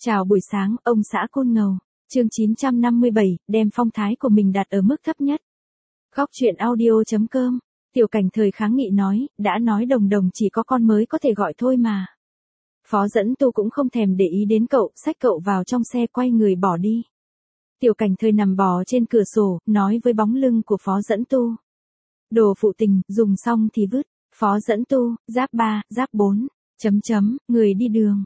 Chào buổi sáng, ông xã Côn Ngầu. Chương 957, đem phong thái của mình đặt ở mức thấp nhất. Góc truyện audio.com. Tiểu Cảnh Thời kháng nghị nói, đã nói Đồng Đồng chỉ có con mới có thể gọi thôi mà. Phó Dẫn Tu cũng không thèm để ý đến cậu, xách cậu vào trong xe quay người bỏ đi. Tiểu Cảnh Thời nằm bò trên cửa sổ, nói với bóng lưng của Phó Dẫn Tu. Đồ phụ tình, dùng xong thì vứt. Phó Dẫn Tu, giáp 3, giáp 4. Người đi đường,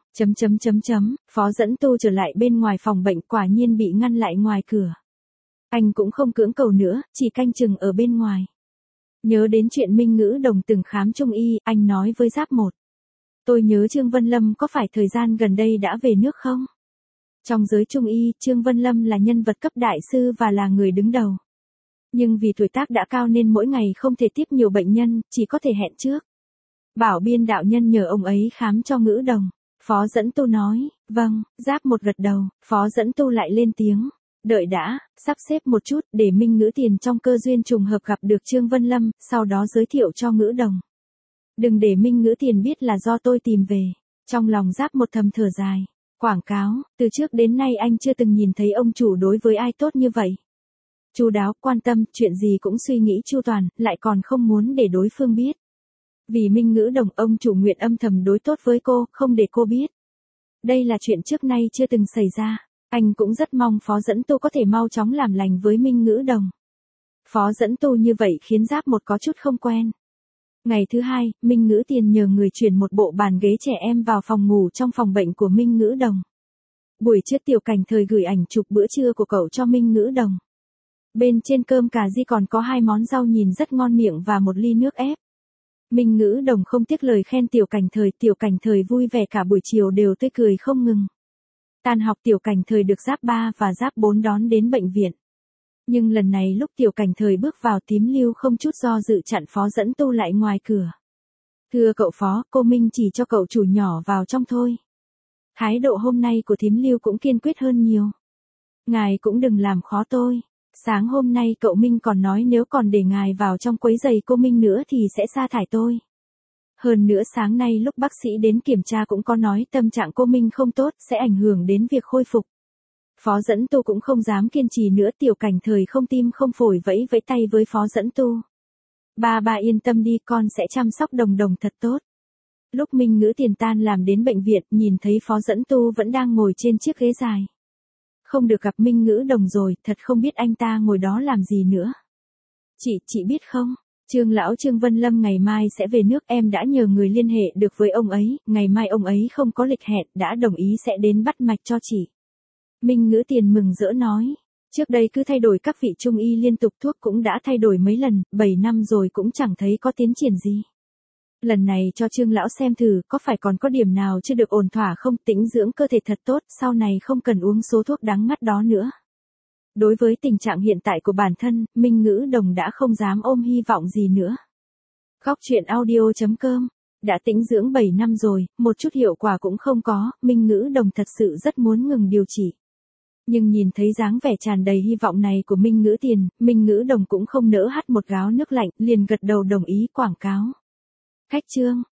Phó Dẫn Tu trở lại bên ngoài phòng bệnh, quả nhiên bị ngăn lại ngoài cửa. Anh cũng không cưỡng cầu nữa, chỉ canh chừng ở bên ngoài. Nhớ đến chuyện Minh Ngữ Đồng từng khám trung y, anh nói với giáp 1. Tôi nhớ Trương Vân Lâm có phải thời gian gần đây đã về nước không? Trong giới trung y, Trương Vân Lâm là nhân vật cấp đại sư và là người đứng đầu. Nhưng vì tuổi tác đã cao nên mỗi ngày không thể tiếp nhiều bệnh nhân, chỉ có thể hẹn trước. Bảo Biên đạo nhân nhờ ông ấy khám cho Ngữ Đồng. Phó Dẫn Tu nói, vâng, giáp 1 gật đầu, Phó Dẫn Tu lại lên tiếng. Đợi đã, sắp xếp một chút để Minh Ngữ Tiền trong cơ duyên trùng hợp gặp được Trương Vân Lâm, sau đó giới thiệu cho Ngữ Đồng. Đừng để Minh Ngữ Tiền biết là do tôi tìm về. Trong lòng giáp 1 thầm thở dài. Quảng cáo, từ trước đến nay anh chưa từng nhìn thấy ông chủ đối với ai tốt như vậy. Chu đáo, quan tâm, chuyện gì cũng suy nghĩ chu toàn, lại còn không muốn để đối phương biết. Vì Minh Ngữ Đồng, ông chủ nguyện âm thầm đối tốt với cô, không để cô biết. Đây là chuyện trước nay chưa từng xảy ra. Anh cũng rất mong Phó Dẫn Tu có thể mau chóng làm lành với Minh Ngữ Đồng. Phó Dẫn Tu như vậy khiến giáp 1 có chút không quen. Ngày thứ 2, Minh Ngữ Tiền nhờ người chuyển một bộ bàn ghế trẻ em vào phòng ngủ trong phòng bệnh của Minh Ngữ Đồng. Buổi trưa Tiểu Cảnh Thời gửi ảnh chụp bữa trưa của cậu cho Minh Ngữ Đồng. Bên trên cơm cà ri còn có 2 món rau nhìn rất ngon miệng và một ly nước ép. Minh Ngữ Đồng không tiếc lời khen Tiểu Cảnh Thời vui vẻ cả buổi chiều đều tươi cười không ngừng. Tan học Tiểu Cảnh Thời được giáp 3 và giáp 4 đón đến bệnh viện. Nhưng lần này lúc Tiểu Cảnh Thời bước vào, Tím Lưu không chút do dự chặn Phó Dẫn Tu lại ngoài cửa. Thưa cậu Phó, cô Minh chỉ cho cậu chủ nhỏ vào trong thôi. Thái độ hôm nay của Tím Lưu cũng kiên quyết hơn nhiều. Ngài cũng đừng làm khó tôi. Sáng hôm nay cậu Minh còn nói nếu còn để ngài vào trong quấy giày cô Minh nữa thì sẽ sa thải tôi. Hơn nữa sáng nay lúc bác sĩ đến kiểm tra cũng có nói tâm trạng cô Minh không tốt, sẽ ảnh hưởng đến việc khôi phục. Phó Dẫn Tu cũng không dám kiên trì nữa, Tiểu Cảnh Thời không tim không phổi vẫy tay với Phó Dẫn Tu. Ba yên tâm đi, con sẽ chăm sóc Đồng Đồng thật tốt. Lúc Minh Ngữ Tiền tan làm đến bệnh viện, nhìn thấy Phó Dẫn Tu vẫn đang ngồi trên chiếc ghế dài. Không được gặp Minh Ngữ Đồng rồi, thật không biết anh ta ngồi đó làm gì nữa. Chị biết không, Trương Vân Lâm ngày mai sẽ về nước, em đã nhờ người liên hệ được với ông ấy, ngày mai ông ấy không có lịch hẹn, đã đồng ý sẽ đến bắt mạch cho chị. Minh Ngữ Tiền mừng rỡ nói, trước đây cứ thay đổi các vị trung y liên tục, thuốc cũng đã thay đổi mấy lần, 7 năm rồi cũng chẳng thấy có tiến triển gì. Lần này cho Trương lão xem thử, có phải còn có điểm nào chưa được ổn thỏa không, tĩnh dưỡng cơ thể thật tốt, sau này không cần uống số thuốc đắng ngắt đó nữa. Đối với tình trạng hiện tại của bản thân, Minh Ngữ Đồng đã không dám ôm hy vọng gì nữa. Góc truyện audio.com. Đã tĩnh dưỡng 7 năm rồi, một chút hiệu quả cũng không có, Minh Ngữ Đồng thật sự rất muốn ngừng điều trị. Nhưng nhìn thấy dáng vẻ tràn đầy hy vọng này của Minh Ngữ Tiền, Minh Ngữ Đồng cũng không nỡ hắt một gáo nước lạnh, liền gật đầu đồng ý quảng cáo. Khách Trương,